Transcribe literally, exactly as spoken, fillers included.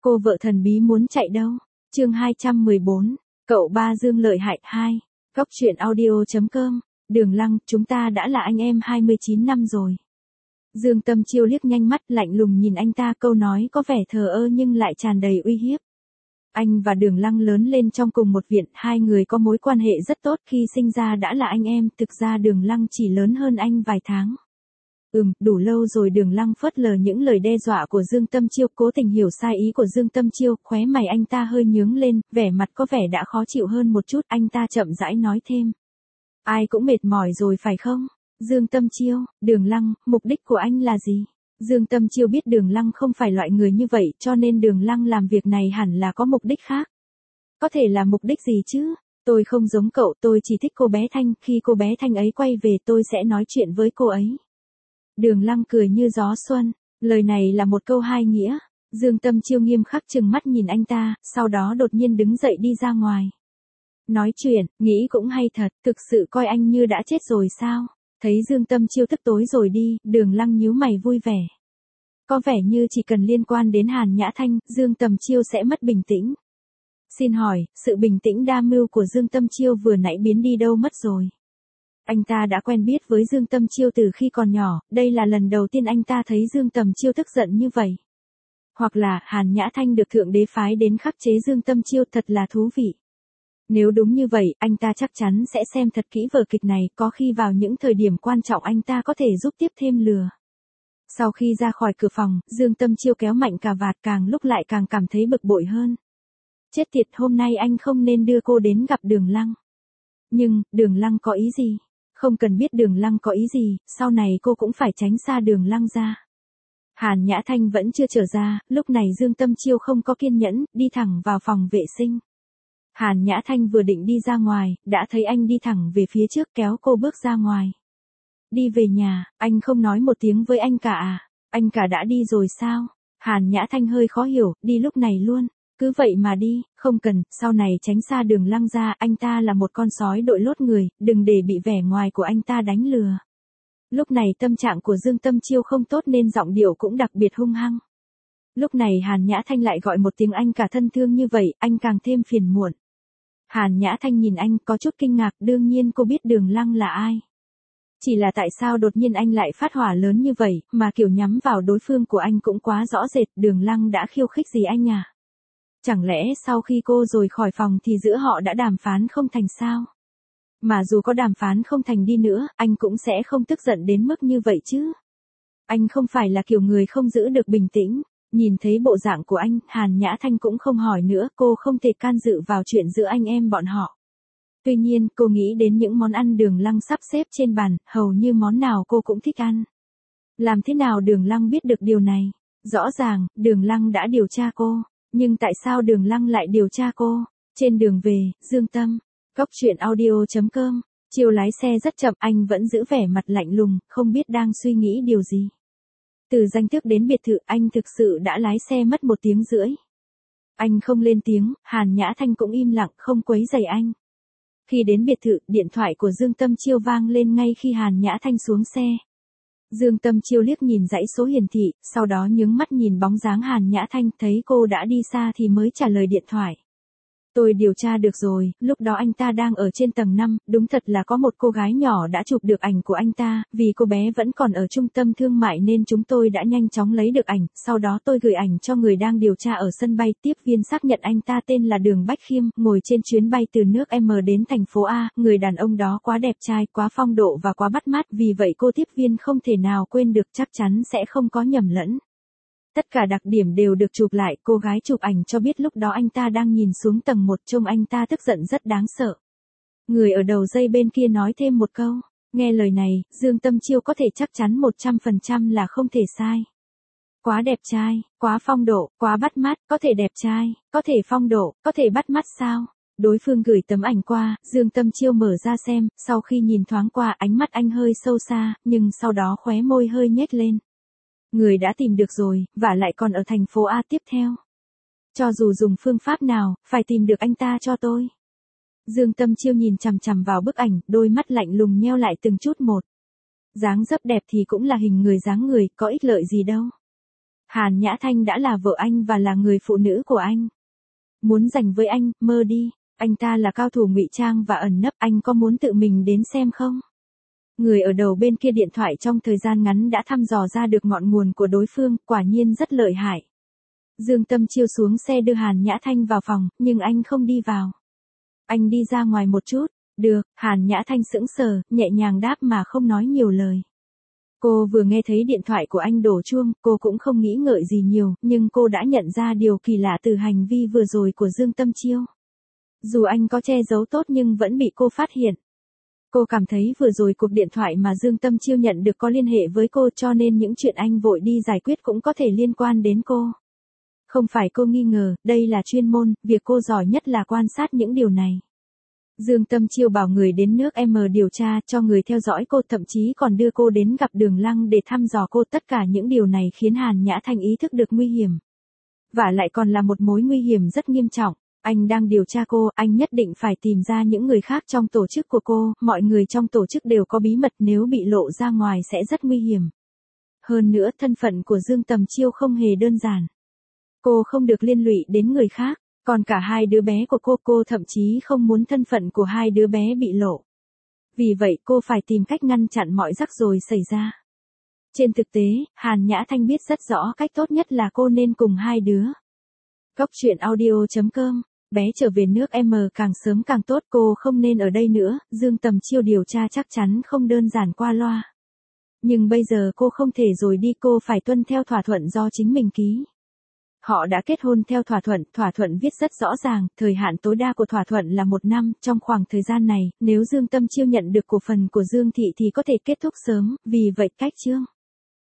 Cô vợ thần bí muốn chạy đâu? Chương hai trăm mười bốn, cậu ba Dương lợi hại hai. Góc truyện audio.com, Đường Lăng, chúng ta đã là anh em hai mươi chín năm rồi. Dương Tâm Chiêu liếc nhanh mắt lạnh lùng nhìn anh ta, câu nói có vẻ thờ ơ nhưng lại tràn đầy uy hiếp. Anh và Đường Lăng lớn lên trong cùng một viện, hai người có mối quan hệ rất tốt, khi sinh ra đã là anh em, thực ra Đường Lăng chỉ lớn hơn anh vài tháng. Ừm, đủ lâu rồi. Đường Lăng phớt lờ những lời đe dọa của Dương Tâm Chiêu, cố tình hiểu sai ý của Dương Tâm Chiêu, khóe mày anh ta hơi nhướng lên, vẻ mặt có vẻ đã khó chịu hơn một chút, anh ta chậm rãi nói thêm. Ai cũng mệt mỏi rồi phải không? Dương Tâm Chiêu, Đường Lăng, mục đích của anh là gì? Dương Tâm Chiêu biết Đường Lăng không phải loại người như vậy, cho nên Đường Lăng làm việc này hẳn là có mục đích khác. Có thể là mục đích gì chứ? Tôi không giống cậu, tôi chỉ thích cô bé Thanh, khi cô bé Thanh ấy quay về tôi sẽ nói chuyện với cô ấy. Đường Lăng cười như gió xuân, lời này là một câu hai nghĩa. Dương Tâm Chiêu nghiêm khắc trừng mắt nhìn anh ta, sau đó đột nhiên đứng dậy đi ra ngoài. Nói chuyện, nghĩ cũng hay thật, thực sự coi anh như đã chết rồi sao? Thấy Dương Tâm Chiêu tức tối rồi đi, Đường Lăng nhíu mày vui vẻ. Có vẻ như chỉ cần liên quan đến Hàn Nhã Thanh, Dương Tâm Chiêu sẽ mất bình tĩnh. Xin hỏi, sự bình tĩnh đa mưu của Dương Tâm Chiêu vừa nãy biến đi đâu mất rồi? Anh ta đã quen biết với Dương Tâm Chiêu từ khi còn nhỏ, đây là lần đầu tiên anh ta thấy Dương Tâm Chiêu tức giận như vậy. Hoặc là Hàn Nhã Thanh được Thượng Đế phái đến khắc chế Dương Tâm Chiêu, thật là thú vị. Nếu đúng như vậy, anh ta chắc chắn sẽ xem thật kỹ vở kịch này, có khi vào những thời điểm quan trọng anh ta có thể giúp tiếp thêm lừa. Sau khi ra khỏi cửa phòng, Dương Tâm Chiêu kéo mạnh cà vạt, càng lúc lại càng cảm thấy bực bội hơn. Chết tiệt, hôm nay anh không nên đưa cô đến gặp Đường Lăng. Nhưng, Đường Lăng có ý gì? Không cần biết Đường Lăng có ý gì, sau này cô cũng phải tránh xa Đường Lăng ra. Hàn Nhã Thanh vẫn chưa trở ra, lúc này Dương Tâm Chiêu không có kiên nhẫn, đi thẳng vào phòng vệ sinh. Hàn Nhã Thanh vừa định đi ra ngoài, đã thấy anh đi thẳng về phía trước kéo cô bước ra ngoài. Đi về nhà, anh không nói một tiếng với anh cả à? Anh cả đã đi rồi sao? Hàn Nhã Thanh hơi khó hiểu, đi lúc này luôn. Cứ vậy mà đi, không cần, sau này tránh xa Đường Lăng ra, anh ta là một con sói đội lốt người, đừng để bị vẻ ngoài của anh ta đánh lừa. Lúc này tâm trạng của Dương Tâm Chiêu không tốt nên giọng điệu cũng đặc biệt hung hăng. Lúc này Hàn Nhã Thanh lại gọi một tiếng anh cả thân thương như vậy, anh càng thêm phiền muộn. Hàn Nhã Thanh nhìn anh có chút kinh ngạc, đương nhiên cô biết Đường Lăng là ai. Chỉ là tại sao đột nhiên anh lại phát hỏa lớn như vậy, mà kiểu nhắm vào đối phương của anh cũng quá rõ rệt, Đường Lăng đã khiêu khích gì anh à? Chẳng lẽ sau khi cô rời khỏi phòng thì giữa họ đã đàm phán không thành sao? Mà dù có đàm phán không thành đi nữa, anh cũng sẽ không tức giận đến mức như vậy chứ. Anh không phải là kiểu người không giữ được bình tĩnh. Nhìn thấy bộ dạng của anh, Hàn Nhã Thanh cũng không hỏi nữa, cô không thể can dự vào chuyện giữa anh em bọn họ. Tuy nhiên, cô nghĩ đến những món ăn Đường Lăng sắp xếp trên bàn, hầu như món nào cô cũng thích ăn. Làm thế nào Đường Lăng biết được điều này? Rõ ràng, Đường Lăng đã điều tra cô. Nhưng tại sao Đường Lăng lại điều tra cô? Trên đường về, Dương Tâm, góc truyện audio.com, Chiêu lái xe rất chậm, anh vẫn giữ vẻ mặt lạnh lùng, không biết đang suy nghĩ điều gì. Từ danh thức đến biệt thự, anh thực sự đã lái xe mất một tiếng rưỡi. Anh không lên tiếng, Hàn Nhã Thanh cũng im lặng, không quấy rầy anh. Khi đến biệt thự, điện thoại của Dương Tâm Chiêu vang lên ngay khi Hàn Nhã Thanh xuống xe. Dương Tâm Chiêu liếc nhìn dãy số hiển thị, sau đó nhướng mắt nhìn bóng dáng Hàn Nhã Thanh, thấy cô đã đi xa thì mới trả lời điện thoại. Tôi điều tra được rồi, lúc đó anh ta đang ở trên tầng năm, đúng thật là có một cô gái nhỏ đã chụp được ảnh của anh ta, vì cô bé vẫn còn ở trung tâm thương mại nên chúng tôi đã nhanh chóng lấy được ảnh, sau đó tôi gửi ảnh cho người đang điều tra ở sân bay, tiếp viên xác nhận anh ta tên là Đường Bách Khiêm, ngồi trên chuyến bay từ nước M đến thành phố A, người đàn ông đó quá đẹp trai, quá phong độ và quá bắt mắt, vì vậy cô tiếp viên không thể nào quên được, chắc chắn sẽ không có nhầm lẫn. Tất cả đặc điểm đều được chụp lại, cô gái chụp ảnh cho biết lúc đó anh ta đang nhìn xuống tầng một, trông anh ta tức giận rất đáng sợ. Người ở đầu dây bên kia nói thêm một câu, nghe lời này, Dương Tâm Chiêu có thể chắc chắn một trăm phần trăm là không thể sai. Quá đẹp trai, quá phong độ, quá bắt mắt, có thể đẹp trai, có thể phong độ, có thể bắt mắt sao? Đối phương gửi tấm ảnh qua, Dương Tâm Chiêu mở ra xem, sau khi nhìn thoáng qua ánh mắt anh hơi sâu xa, nhưng sau đó khóe môi hơi nhếch lên. Người đã tìm được rồi, và lại còn ở thành phố A tiếp theo. Cho dù dùng phương pháp nào, phải tìm được anh ta cho tôi. Dương Tâm Chiêu nhìn chằm chằm vào bức ảnh, đôi mắt lạnh lùng nheo lại từng chút một. Dáng dấp đẹp thì cũng là hình người dáng người, có ích lợi gì đâu. Hàn Nhã Thanh đã là vợ anh và là người phụ nữ của anh. Muốn giành với anh, mơ đi, anh ta là cao thủ ngụy trang và ẩn nấp, anh có muốn tự mình đến xem không? Người ở đầu bên kia điện thoại trong thời gian ngắn đã thăm dò ra được ngọn nguồn của đối phương, quả nhiên rất lợi hại. Dương Tâm Chiêu xuống xe đưa Hàn Nhã Thanh vào phòng, nhưng anh không đi vào. Anh đi ra ngoài một chút. Được, Hàn Nhã Thanh sững sờ, nhẹ nhàng đáp mà không nói nhiều lời. Cô vừa nghe thấy điện thoại của anh đổ chuông, cô cũng không nghĩ ngợi gì nhiều, nhưng cô đã nhận ra điều kỳ lạ từ hành vi vừa rồi của Dương Tâm Chiêu. Dù anh có che giấu tốt nhưng vẫn bị cô phát hiện. Cô cảm thấy vừa rồi cuộc điện thoại mà Dương Tâm Chiêu nhận được có liên hệ với cô, cho nên những chuyện anh vội đi giải quyết cũng có thể liên quan đến cô. Không phải cô nghi ngờ, đây là chuyên môn, việc cô giỏi nhất là quan sát những điều này. Dương Tâm Chiêu bảo người đến nước M điều tra, cho người theo dõi cô, thậm chí còn đưa cô đến gặp Đường Lăng để thăm dò cô. Tất cả những điều này khiến Hàn Nhã Thanh ý thức được nguy hiểm. Và lại còn là một mối nguy hiểm rất nghiêm trọng. Anh đang điều tra cô, anh nhất định phải tìm ra những người khác trong tổ chức của cô, mọi người trong tổ chức đều có bí mật, nếu bị lộ ra ngoài sẽ rất nguy hiểm. Hơn nữa, thân phận của Dương Tâm Chiêu không hề đơn giản. Cô không được liên lụy đến người khác. Còn cả hai đứa bé của cô, cô thậm chí không muốn thân phận của hai đứa bé bị lộ. Vì vậy cô phải tìm cách ngăn chặn mọi rắc rối xảy ra. Trên thực tế, Hàn Nhã Thanh biết rất rõ cách tốt nhất là cô nên cùng hai đứa. Góc truyện audio chấm com, bé trở về nước M càng sớm càng tốt, cô không nên ở đây nữa, Dương Tâm Chiêu điều tra chắc chắn không đơn giản qua loa. Nhưng bây giờ cô không thể rồi đi, cô phải tuân theo thỏa thuận do chính mình ký. Họ đã kết hôn theo thỏa thuận, thỏa thuận viết rất rõ ràng, thời hạn tối đa của thỏa thuận là một năm, trong khoảng thời gian này, nếu Dương Tâm Chiêu nhận được cổ phần của Dương Thị thì có thể kết thúc sớm, vì vậy cách chương